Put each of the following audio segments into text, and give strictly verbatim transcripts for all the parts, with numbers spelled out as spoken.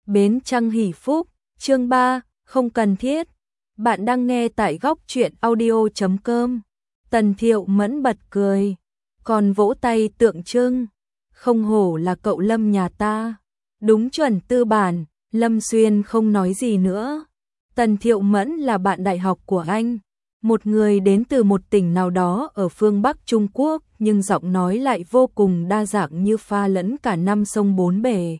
Bến Trăng Hỷ Phúc, chương ba, không cần thiết. Bạn đang nghe tại góc truyện audio chấm com. Tần Thiệu Mẫn bật cười, còn vỗ tay tượng trưng. Không hổ là cậu Lâm nhà ta. Đúng chuẩn tư bản, Lâm Xuyên không nói gì nữa. Tần Thiệu Mẫn là bạn đại học của anh. Một người đến từ một tỉnh nào đó ở phương Bắc Trung Quốc, nhưng giọng nói lại vô cùng đa dạng như pha lẫn cả năm sông bốn bể.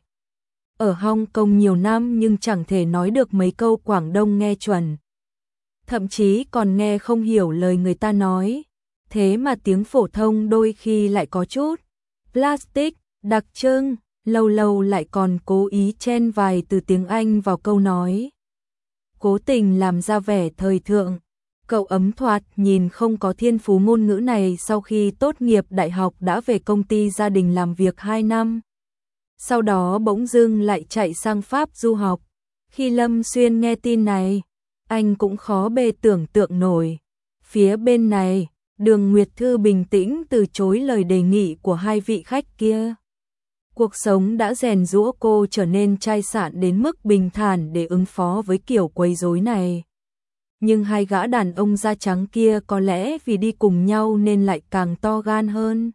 Ở Hong Kong nhiều năm nhưng chẳng thể nói được mấy câu Quảng Đông nghe chuẩn. Thậm chí còn nghe không hiểu lời người ta nói. Thế mà tiếng phổ thông đôi khi lại có chút plastic, đặc trưng, lâu lâu lại còn cố ý chen vài từ tiếng Anh vào câu nói. Cố tình làm ra vẻ thời thượng. Cậu ấm thoạt nhìn không có thiên phú ngôn ngữ này sau khi tốt nghiệp đại học đã về công ty gia đình làm việc hai năm. Sau đó bỗng dưng lại chạy sang Pháp du học. Khi Lâm Xuyên nghe tin này, anh cũng khó bề tưởng tượng nổi. Phía bên này, Đường Nguyệt Thư bình tĩnh từ chối lời đề nghị của hai vị khách kia. Cuộc sống đã rèn giũa cô trở nên chai sạn đến mức bình thản để ứng phó với kiểu quấy rối này. Nhưng hai gã đàn ông da trắng kia có lẽ vì đi cùng nhau nên lại càng to gan hơn.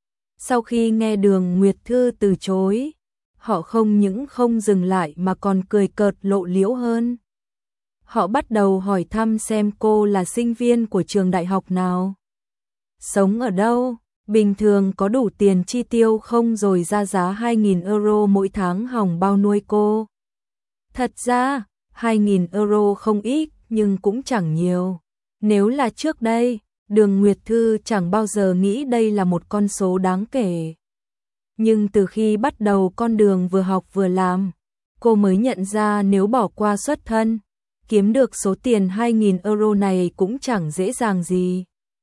Sau khi nghe Đường Nguyệt Thư từ chối, họ không những không dừng lại mà còn cười cợt lộ liễu hơn. Họ bắt đầu hỏi thăm xem cô là sinh viên của trường đại học nào, sống ở đâu, bình thường có đủ tiền chi tiêu không, rồi ra giá hai nghìn euro mỗi tháng hòng bao nuôi cô. Thật ra, hai nghìn euro không ít nhưng cũng chẳng nhiều. Nếu là trước đây, Đường Nguyệt Thư chẳng bao giờ nghĩ đây là một con số đáng kể. Nhưng từ khi bắt đầu con đường vừa học vừa làm, cô mới nhận ra nếu bỏ qua xuất thân, kiếm được số tiền hai nghìn euro này cũng chẳng dễ dàng gì.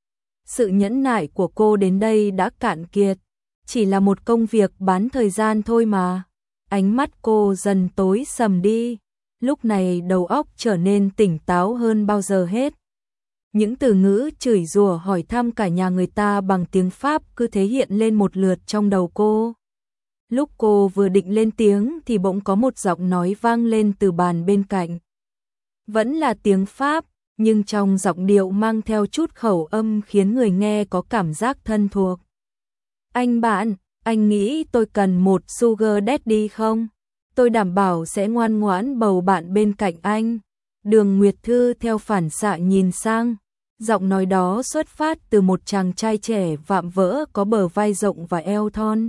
Sự nhẫn nại của cô đến đây đã cạn kiệt, chỉ là một công việc bán thời gian thôi mà. Ánh mắt cô dần tối sầm đi, lúc này đầu óc trở nên tỉnh táo hơn bao giờ hết. Những từ ngữ chửi rủa hỏi thăm cả nhà người ta bằng tiếng Pháp cứ thế hiện lên một lượt trong đầu cô. Lúc cô vừa định lên tiếng thì bỗng có một giọng nói vang lên từ bàn bên cạnh. Vẫn là tiếng Pháp, nhưng trong giọng điệu mang theo chút khẩu âm khiến người nghe có cảm giác thân thuộc. Anh bạn, anh nghĩ tôi cần một sugar daddy không? Tôi đảm bảo sẽ ngoan ngoãn bầu bạn bên cạnh anh. Đường Nguyệt Thư theo phản xạ nhìn sang. Giọng nói đó xuất phát từ một chàng trai trẻ vạm vỡ có bờ vai rộng và eo thon.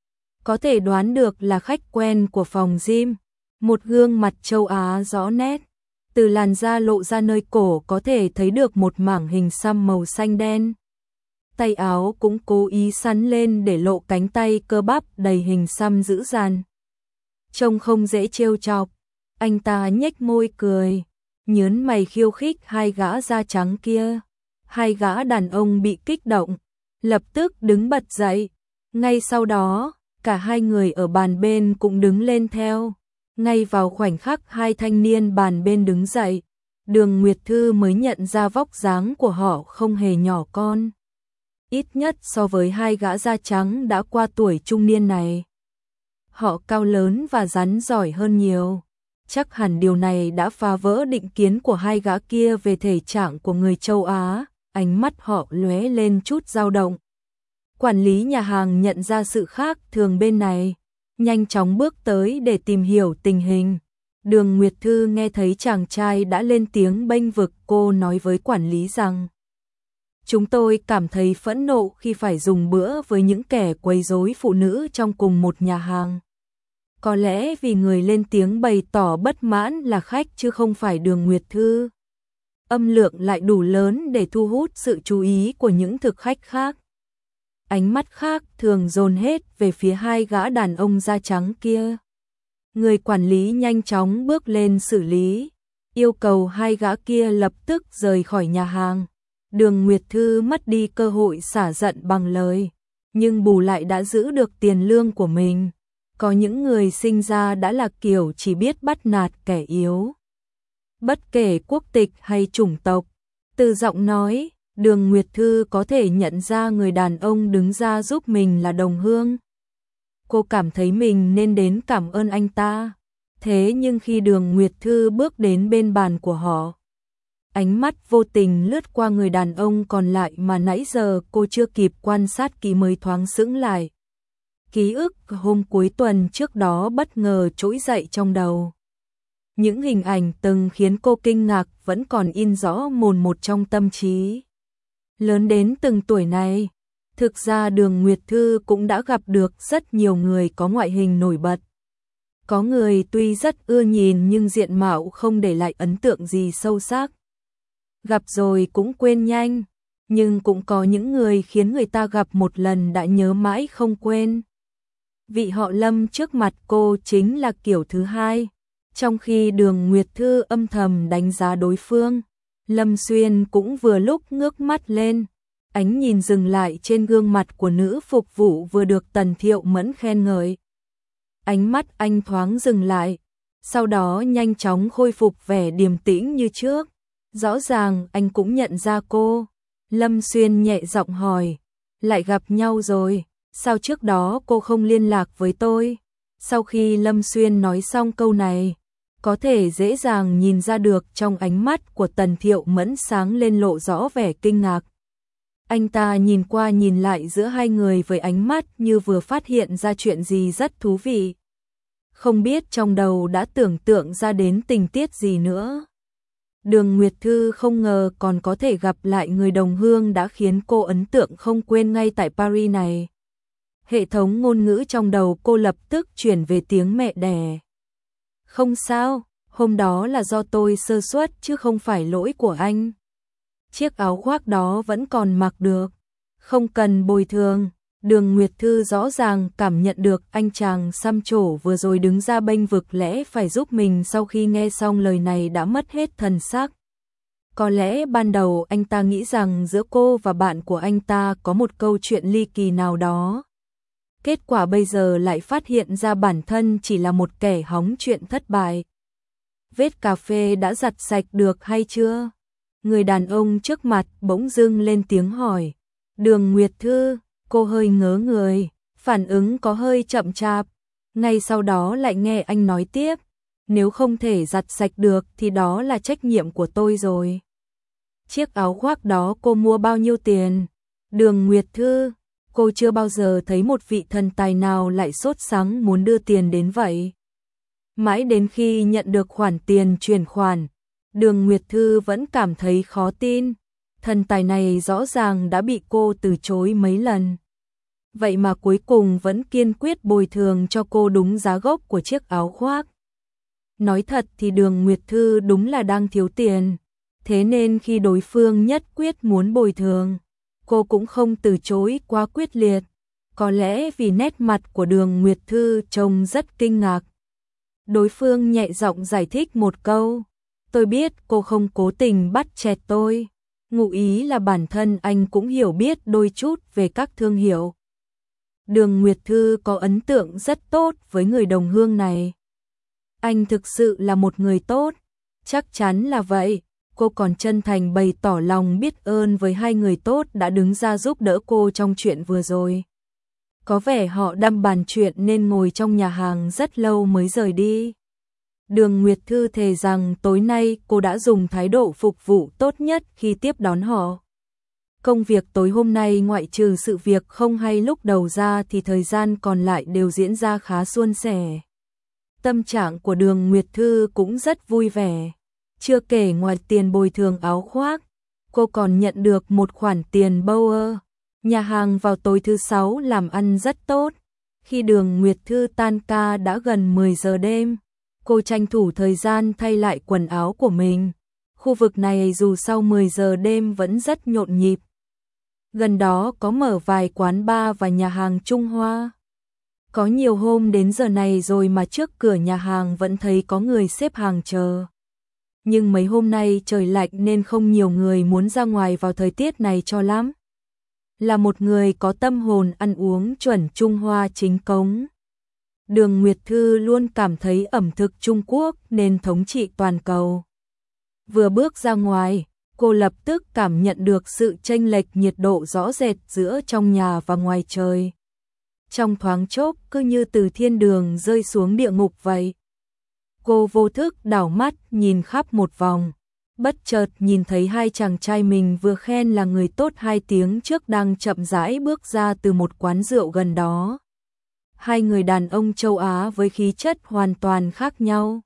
Có thể đoán được là khách quen của phòng gym. Một gương mặt châu Á rõ nét. Từ làn da lộ ra nơi cổ có thể thấy được một mảng hình xăm màu xanh đen. Tay áo cũng cố ý sắn lên để lộ cánh tay cơ bắp đầy hình xăm dữ dằn. Trông không dễ trêu chọc. Anh ta nhếch môi cười, nhớn mày khiêu khích hai gã da trắng kia. Hai gã đàn ông bị kích động, lập tức đứng bật dậy. Ngay sau đó, cả hai người ở bàn bên cũng đứng lên theo. Ngay vào khoảnh khắc hai thanh niên bàn bên đứng dậy, Đường Nguyệt Thư mới nhận ra vóc dáng của họ không hề nhỏ con. Ít nhất so với hai gã da trắng đã qua tuổi trung niên này. Họ cao lớn và rắn giỏi hơn nhiều. Chắc hẳn điều này đã phá vỡ định kiến của hai gã kia về thể trạng của người châu Á. Ánh mắt họ lóe lên chút dao động. Quản lý nhà hàng nhận ra sự khác thường bên này, nhanh chóng bước tới để tìm hiểu tình hình. Đường Nguyệt Thư nghe thấy chàng trai đã lên tiếng bênh vực cô, nói với quản lý rằng: chúng tôi cảm thấy phẫn nộ khi phải dùng bữa với những kẻ quấy rối phụ nữ trong cùng một nhà hàng. Có lẽ vì người lên tiếng bày tỏ bất mãn là khách chứ không phải Đường Nguyệt Thư. Âm lượng lại đủ lớn để thu hút sự chú ý của những thực khách khác. Ánh mắt khác thường dồn hết về phía hai gã đàn ông da trắng kia. Người quản lý nhanh chóng bước lên xử lý, yêu cầu hai gã kia lập tức rời khỏi nhà hàng. Đường Nguyệt Thư mất đi cơ hội xả giận bằng lời, nhưng bù lại đã giữ được tiền lương của mình. Có những người sinh ra đã là kiểu chỉ biết bắt nạt kẻ yếu. Bất kể quốc tịch hay chủng tộc, từ giọng nói, Đường Nguyệt Thư có thể nhận ra người đàn ông đứng ra giúp mình là đồng hương. Cô cảm thấy mình nên đến cảm ơn anh ta. Thế nhưng khi Đường Nguyệt Thư bước đến bên bàn của họ, ánh mắt vô tình lướt qua người đàn ông còn lại mà nãy giờ cô chưa kịp quan sát kỹ mới thoáng sững lại. Ký ức hôm cuối tuần trước đó bất ngờ trỗi dậy trong đầu. Những hình ảnh từng khiến cô kinh ngạc vẫn còn in rõ mồn một trong tâm trí. Lớn đến từng tuổi này, thực ra Đường Nguyệt Thư cũng đã gặp được rất nhiều người có ngoại hình nổi bật. Có người tuy rất ưa nhìn nhưng diện mạo không để lại ấn tượng gì sâu sắc. Gặp rồi cũng quên nhanh, nhưng cũng có những người khiến người ta gặp một lần đã nhớ mãi không quên. Vị họ Lâm trước mặt cô chính là kiểu thứ hai. Trong khi Đường Nguyệt Thư âm thầm đánh giá đối phương, Lâm Xuyên cũng vừa lúc ngước mắt lên, ánh nhìn dừng lại trên gương mặt của nữ phục vụ vừa được Tần Thiệu Mẫn khen ngợi. Ánh mắt anh thoáng dừng lại, sau đó nhanh chóng khôi phục vẻ điềm tĩnh như trước. Rõ ràng anh cũng nhận ra cô. Lâm Xuyên nhẹ giọng hỏi, lại gặp nhau rồi, sao trước đó cô không liên lạc với tôi? Sau khi Lâm Xuyên nói xong câu này, có thể dễ dàng nhìn ra được trong ánh mắt của Tần Thiệu Mẫn sáng lên lộ rõ vẻ kinh ngạc. Anh ta nhìn qua nhìn lại giữa hai người với ánh mắt như vừa phát hiện ra chuyện gì rất thú vị. Không biết trong đầu đã tưởng tượng ra đến tình tiết gì nữa. Đường Nguyệt Thư không ngờ còn có thể gặp lại người đồng hương đã khiến cô ấn tượng không quên ngay tại Paris này. Hệ thống ngôn ngữ trong đầu cô lập tức chuyển về tiếng mẹ đẻ. Không sao, hôm đó là do tôi sơ suất chứ không phải lỗi của anh. Chiếc áo khoác đó vẫn còn mặc được, không cần bồi thường. Đường Nguyệt Thư rõ ràng cảm nhận được anh chàng xăm trổ vừa rồi đứng ra bênh vực lẽ phải giúp mình sau khi nghe xong lời này đã mất hết thần sắc. Có lẽ ban đầu anh ta nghĩ rằng giữa cô và bạn của anh ta có một câu chuyện ly kỳ nào đó. Kết quả bây giờ lại phát hiện ra bản thân chỉ là một kẻ hóng chuyện thất bại. Vết cà phê đã giặt sạch được hay chưa? Người đàn ông trước mặt bỗng dưng lên tiếng hỏi. Đường Nguyệt Thư, cô hơi ngớ người, phản ứng có hơi chậm chạp. Ngay sau đó lại nghe anh nói tiếp. Nếu không thể giặt sạch được thì đó là trách nhiệm của tôi rồi. Chiếc áo khoác đó cô mua bao nhiêu tiền? Đường Nguyệt Thư, cô chưa bao giờ thấy một vị thần tài nào lại sốt sắng muốn đưa tiền đến vậy. Mãi đến khi nhận được khoản tiền chuyển khoản, Đường Nguyệt Thư vẫn cảm thấy khó tin. Thần tài này rõ ràng đã bị cô từ chối mấy lần. Vậy mà cuối cùng vẫn kiên quyết bồi thường cho cô đúng giá gốc của chiếc áo khoác. Nói thật thì Đường Nguyệt Thư đúng là đang thiếu tiền. Thế nên khi đối phương nhất quyết muốn bồi thường, cô cũng không từ chối quá quyết liệt. Có lẽ vì nét mặt của Đường Nguyệt Thư trông rất kinh ngạc. Đối phương nhẹ giọng giải thích một câu. Tôi biết cô không cố tình bắt chẹt tôi. Ngụ ý là bản thân anh cũng hiểu biết đôi chút về các thương hiệu. Đường Nguyệt Thư có ấn tượng rất tốt với người đồng hương này. Anh thực sự là một người tốt. Chắc chắn là vậy. Cô còn chân thành bày tỏ lòng biết ơn với hai người tốt đã đứng ra giúp đỡ cô trong chuyện vừa rồi. Có vẻ họ đang bàn chuyện nên ngồi trong nhà hàng rất lâu mới rời đi. Đường Nguyệt Thư thề rằng tối nay cô đã dùng thái độ phục vụ tốt nhất khi tiếp đón họ. Công việc tối hôm nay ngoại trừ sự việc không hay lúc đầu ra thì thời gian còn lại đều diễn ra khá suôn sẻ. Tâm trạng của Đường Nguyệt Thư cũng rất vui vẻ. Chưa kể ngoài tiền bồi thường áo khoác, cô còn nhận được một khoản tiền Bauer. Nhà hàng vào tối thứ sáu làm ăn rất tốt. Khi Đường Nguyệt Thư tan ca đã gần mười giờ đêm, cô tranh thủ thời gian thay lại quần áo của mình. Khu vực này dù sau mười giờ đêm vẫn rất nhộn nhịp. Gần đó có mở vài quán bar và nhà hàng Trung Hoa. Có nhiều hôm đến giờ này rồi mà trước cửa nhà hàng vẫn thấy có người xếp hàng chờ. Nhưng mấy hôm nay trời lạnh nên không nhiều người muốn ra ngoài vào thời tiết này cho lắm. Là một người có tâm hồn ăn uống chuẩn Trung Hoa chính cống, Đường Nguyệt Thư luôn cảm thấy ẩm thực Trung Quốc nên thống trị toàn cầu. Vừa bước ra ngoài, cô lập tức cảm nhận được sự chênh lệch nhiệt độ rõ rệt giữa trong nhà và ngoài trời. Trong thoáng chốc cứ như từ thiên đường rơi xuống địa ngục vậy. Cô vô thức đảo mắt nhìn khắp một vòng, bất chợt nhìn thấy hai chàng trai mình vừa khen là người tốt hai tiếng trước đang chậm rãi bước ra từ một quán rượu gần đó. Hai người đàn ông châu Á với khí chất hoàn toàn khác nhau.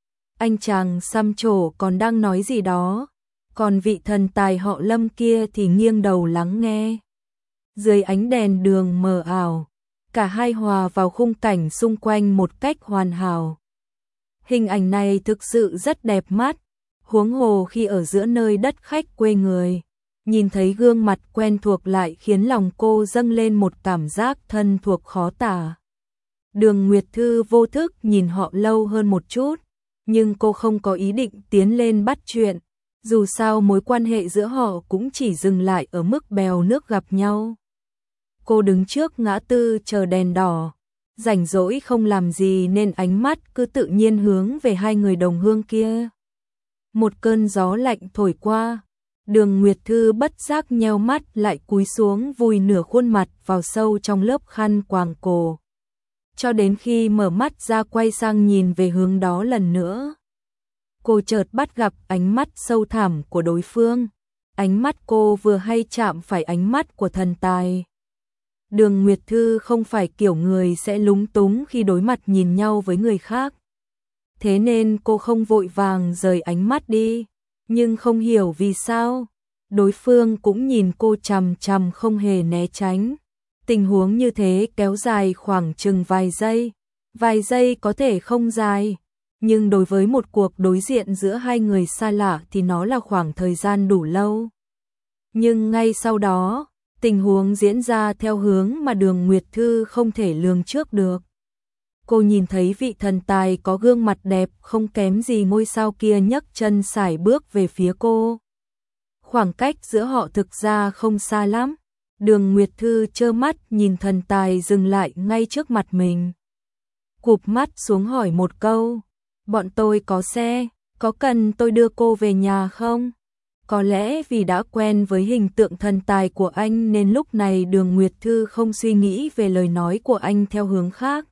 Anh chàng xăm trổ còn đang nói gì đó, còn vị thần tài họ Lâm kia thì nghiêng đầu lắng nghe. Dưới ánh đèn đường mờ ảo, cả hai hòa vào khung cảnh xung quanh một cách hoàn hảo. Hình ảnh này thực sự rất đẹp mắt, huống hồ khi ở giữa nơi đất khách quê người, nhìn thấy gương mặt quen thuộc lại khiến lòng cô dâng lên một cảm giác thân thuộc khó tả. Đường Nguyệt Thư vô thức nhìn họ lâu hơn một chút, nhưng cô không có ý định tiến lên bắt chuyện, dù sao mối quan hệ giữa họ cũng chỉ dừng lại ở mức bèo nước gặp nhau. Cô đứng trước ngã tư chờ đèn đỏ, rảnh rỗi không làm gì nên ánh mắt cứ tự nhiên hướng về hai người đồng hương kia. Một cơn gió lạnh thổi qua, Đường Nguyệt Thư bất giác nheo mắt lại cúi xuống vùi nửa khuôn mặt vào sâu trong lớp khăn quàng cổ. Cho đến khi mở mắt ra quay sang nhìn về hướng đó lần nữa. Cô chợt bắt gặp ánh mắt sâu thẳm của đối phương. Ánh mắt cô vừa hay chạm phải ánh mắt của thần tài. Đường Nguyệt Thư không phải kiểu người sẽ lúng túng khi đối mặt nhìn nhau với người khác. Thế nên cô không vội vàng rời ánh mắt đi. Nhưng không hiểu vì sao, đối phương cũng nhìn cô chằm chằm không hề né tránh. Tình huống như thế kéo dài khoảng chừng vài giây. Vài giây có thể không dài, nhưng đối với một cuộc đối diện giữa hai người xa lạ thì nó là khoảng thời gian đủ lâu. Nhưng ngay sau đó, tình huống diễn ra theo hướng mà Đường Nguyệt Thư không thể lường trước được. Cô nhìn thấy vị thần tài có gương mặt đẹp không kém gì ngôi sao kia nhấc chân sải bước về phía cô. Khoảng cách giữa họ thực ra không xa lắm. Đường Nguyệt Thư trơ mắt nhìn thần tài dừng lại ngay trước mặt mình. Cụp mắt xuống hỏi một câu, bọn tôi có xe, có cần tôi đưa cô về nhà không? Có lẽ vì đã quen với hình tượng thần tài của anh nên lúc này Đường Nguyệt Thư không suy nghĩ về lời nói của anh theo hướng khác.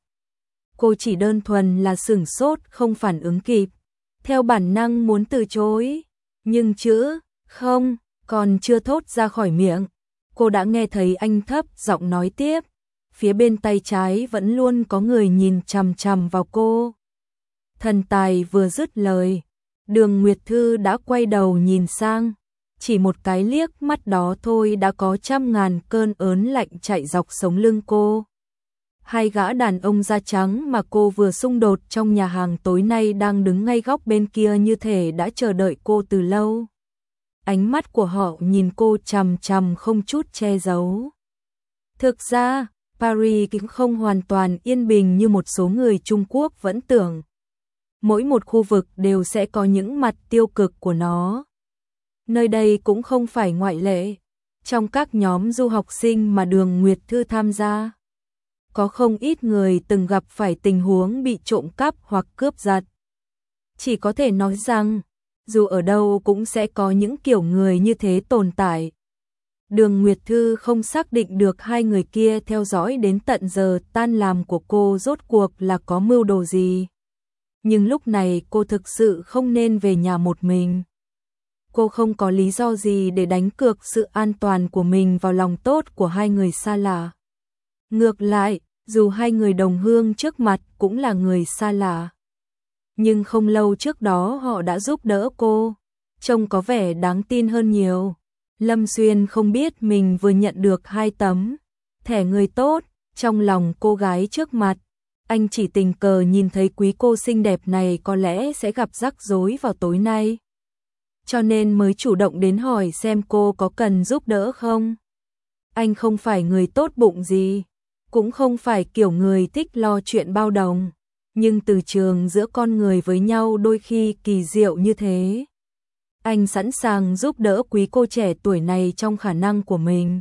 Cô chỉ đơn thuần là sửng sốt không phản ứng kịp, theo bản năng muốn từ chối, nhưng chữ không còn chưa thốt ra khỏi miệng, cô đã nghe thấy anh thấp giọng nói tiếp, phía bên tay trái vẫn luôn có người nhìn chằm chằm vào cô. Thần tài vừa dứt lời, Đường Nguyệt Thư đã quay đầu nhìn sang, chỉ một cái liếc mắt đó thôi đã có trăm ngàn cơn ớn lạnh chạy dọc sống lưng cô. Hai gã đàn ông da trắng mà cô vừa xung đột trong nhà hàng tối nay đang đứng ngay góc bên kia như thể đã chờ đợi cô từ lâu. Ánh mắt của họ nhìn cô chằm chằm không chút che giấu. Thực ra, Paris cũng không hoàn toàn yên bình như một số người Trung Quốc vẫn tưởng. Mỗi một khu vực đều sẽ có những mặt tiêu cực của nó. Nơi đây cũng không phải ngoại lệ. Trong các nhóm du học sinh mà Đường Nguyệt Thư tham gia, có không ít người từng gặp phải tình huống bị trộm cắp hoặc cướp giật. Chỉ có thể nói rằng, dù ở đâu cũng sẽ có những kiểu người như thế tồn tại. Đường Nguyệt Thư không xác định được hai người kia theo dõi đến tận giờ tan làm của cô rốt cuộc là có mưu đồ gì. Nhưng lúc này cô thực sự không nên về nhà một mình. Cô không có lý do gì để đánh cược sự an toàn của mình vào lòng tốt của hai người xa lạ. Ngược lại, dù hai người đồng hương trước mặt cũng là người xa lạ. Nhưng không lâu trước đó họ đã giúp đỡ cô, trông có vẻ đáng tin hơn nhiều. Lâm Xuyên không biết mình vừa nhận được hai tấm thẻ người tốt trong lòng cô gái trước mặt. Anh chỉ tình cờ nhìn thấy quý cô xinh đẹp này có lẽ sẽ gặp rắc rối vào tối nay, cho nên mới chủ động đến hỏi xem cô có cần giúp đỡ không. Anh không phải người tốt bụng gì, cũng không phải kiểu người thích lo chuyện bao đồng, nhưng từ trường giữa con người với nhau đôi khi kỳ diệu như thế. Anh sẵn sàng giúp đỡ quý cô trẻ tuổi này trong khả năng của mình.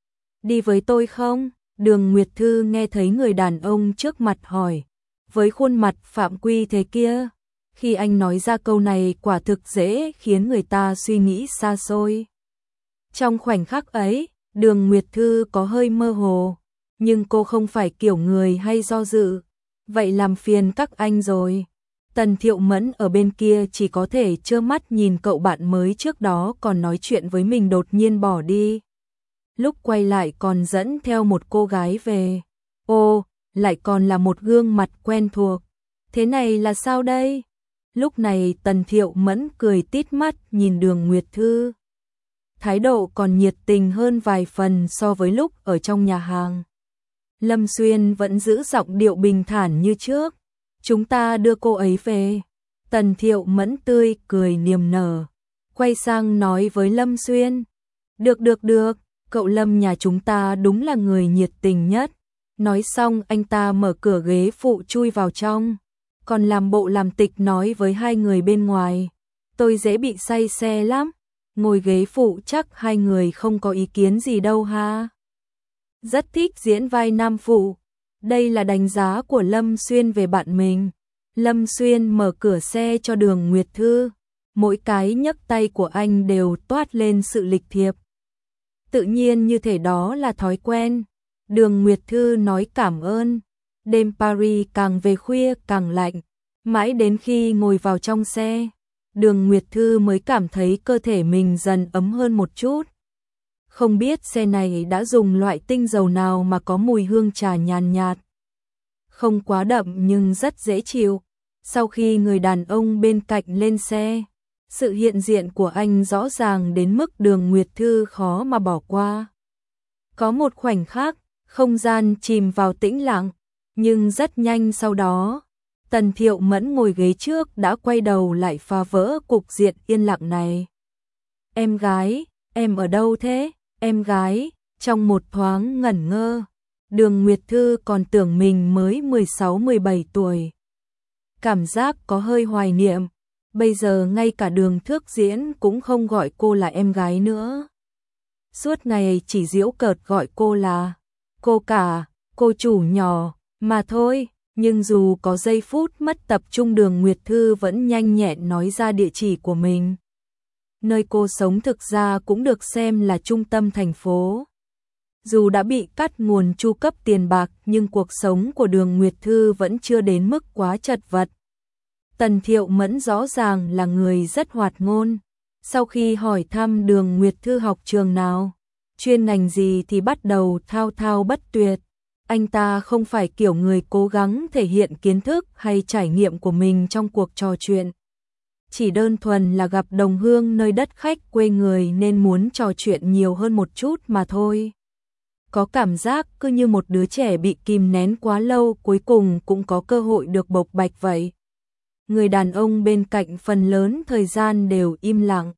Đi với tôi không? Đường Nguyệt Thư nghe thấy người đàn ông trước mặt hỏi, với khuôn mặt phạm quy thế kia. Khi anh nói ra câu này quả thực dễ khiến người ta suy nghĩ xa xôi. Trong khoảnh khắc ấy, Đường Nguyệt Thư có hơi mơ hồ, nhưng cô không phải kiểu người hay do dự. Vậy làm phiền các anh rồi. Tần Thiệu Mẫn ở bên kia chỉ có thể trơ mắt nhìn cậu bạn mới trước đó còn nói chuyện với mình đột nhiên bỏ đi. Lúc quay lại còn dẫn theo một cô gái về. Ô, lại còn là một gương mặt quen thuộc. Thế này là sao đây? Lúc này Tần Thiệu Mẫn cười tít mắt nhìn Đường Nguyệt Thư. Thái độ còn nhiệt tình hơn vài phần so với lúc ở trong nhà hàng. Lâm Xuyên vẫn giữ giọng điệu bình thản như trước. Chúng ta đưa cô ấy về. Tần Thiệu Mẫn tươi cười niềm nở. Quay sang nói với Lâm Xuyên. Được được được, cậu Lâm nhà chúng ta đúng là người nhiệt tình nhất. Nói xong anh ta mở cửa ghế phụ chui vào trong. Còn làm bộ làm tịch nói với hai người bên ngoài. Tôi dễ bị say xe lắm. Ngồi ghế phụ chắc hai người không có ý kiến gì đâu ha. Rất thích diễn vai nam phụ. Đây là đánh giá của Lâm Xuyên về bạn mình. Lâm Xuyên mở cửa xe cho Đường Nguyệt Thư. Mỗi cái nhấc tay của anh đều toát lên sự lịch thiệp. Tự nhiên như thể đó là thói quen. Đường Nguyệt Thư nói cảm ơn. Đêm Paris càng về khuya càng lạnh. Mãi đến khi ngồi vào trong xe, Đường Nguyệt Thư mới cảm thấy cơ thể mình dần ấm hơn một chút. Không biết xe này đã dùng loại tinh dầu nào mà có mùi hương trà nhàn nhạt. Không quá đậm nhưng rất dễ chịu. Sau khi người đàn ông bên cạnh lên xe, sự hiện diện của anh rõ ràng đến mức Đường Nguyệt Thư khó mà bỏ qua. Có một khoảnh khắc, không gian chìm vào tĩnh lặng, nhưng rất nhanh sau đó, Tần Thiệu Mẫn ngồi ghế trước đã quay đầu lại phá vỡ cục diện yên lặng này. Em gái, em ở đâu thế? Em gái, trong một thoáng ngẩn ngơ, Đường Nguyệt Thư còn tưởng mình mới mười sáu mười bảy tuổi. Cảm giác có hơi hoài niệm, bây giờ ngay cả Đường Thước Diễn cũng không gọi cô là em gái nữa. Suốt ngày chỉ giễu cợt gọi cô là cô cả, cô chủ nhỏ, mà thôi. Nhưng dù có giây phút mất tập trung Đường Nguyệt Thư vẫn nhanh nhẹn nói ra địa chỉ của mình. Nơi cô sống thực ra cũng được xem là trung tâm thành phố. Dù đã bị cắt nguồn chu cấp tiền bạc nhưng cuộc sống của Đường Nguyệt Thư vẫn chưa đến mức quá chật vật. Tần Thiệu Mẫn rõ ràng là người rất hoạt ngôn. Sau khi hỏi thăm Đường Nguyệt Thư học trường nào, chuyên ngành gì thì bắt đầu thao thao bất tuyệt. Anh ta không phải kiểu người cố gắng thể hiện kiến thức hay trải nghiệm của mình trong cuộc trò chuyện. Chỉ đơn thuần là gặp đồng hương nơi đất khách quê người nên muốn trò chuyện nhiều hơn một chút mà thôi. Có cảm giác cứ như một đứa trẻ bị kìm nén quá lâu cuối cùng cũng có cơ hội được bộc bạch vậy. Người đàn ông bên cạnh phần lớn thời gian đều im lặng.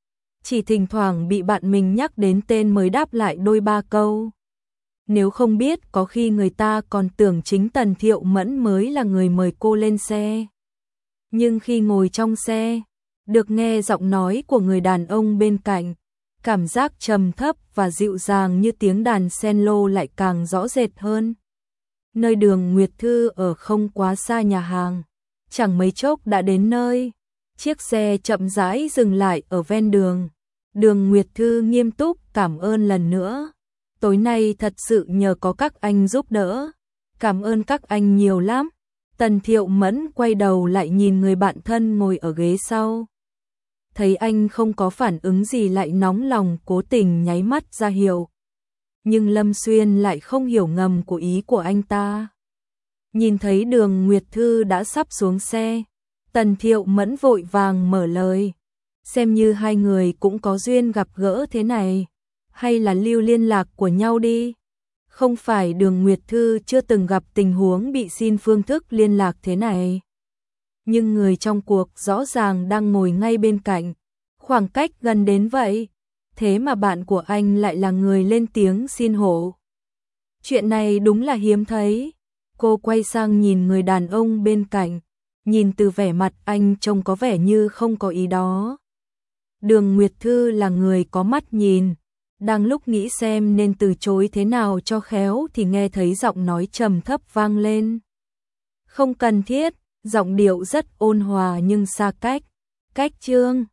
Chỉ thỉnh thoảng bị bạn mình nhắc đến tên mới đáp lại đôi ba câu. Nếu không biết có khi người ta còn tưởng chính Tần Thiệu Mẫn mới là người mời cô lên xe. Nhưng khi ngồi trong xe, được nghe giọng nói của người đàn ông bên cạnh, cảm giác trầm thấp và dịu dàng như tiếng đàn cello lại càng rõ rệt hơn. Nơi Đường Nguyệt Thư ở không quá xa nhà hàng, chẳng mấy chốc đã đến nơi. Chiếc xe chậm rãi dừng lại ở ven đường. Đường Nguyệt Thư nghiêm túc cảm ơn lần nữa. Tối nay thật sự nhờ có các anh giúp đỡ. Cảm ơn các anh nhiều lắm. Tần Thiệu Mẫn quay đầu lại nhìn người bạn thân ngồi ở ghế sau. Thấy anh không có phản ứng gì lại nóng lòng cố tình nháy mắt ra hiệu. Nhưng Lâm Xuyên lại không hiểu ngầm của ý của anh ta. Nhìn thấy Đường Nguyệt Thư đã sắp xuống xe, Tần Thiệu Mẫn vội vàng mở lời. Xem như hai người cũng có duyên gặp gỡ thế này. Hay là lưu liên lạc của nhau đi. Không phải Đường Nguyệt Thư chưa từng gặp tình huống bị xin phương thức liên lạc thế này. Nhưng người trong cuộc rõ ràng đang ngồi ngay bên cạnh. Khoảng cách gần đến vậy. Thế mà bạn của anh lại là người lên tiếng xin hộ. Chuyện này đúng là hiếm thấy. Cô quay sang nhìn người đàn ông bên cạnh. Nhìn từ vẻ mặt anh trông có vẻ như không có ý đó. Đường Nguyệt Thư là người có mắt nhìn. Đang lúc nghĩ xem nên từ chối thế nào cho khéo thì nghe thấy giọng nói trầm thấp vang lên. Không cần thiết, giọng điệu rất ôn hòa nhưng xa cách. Cách Trương.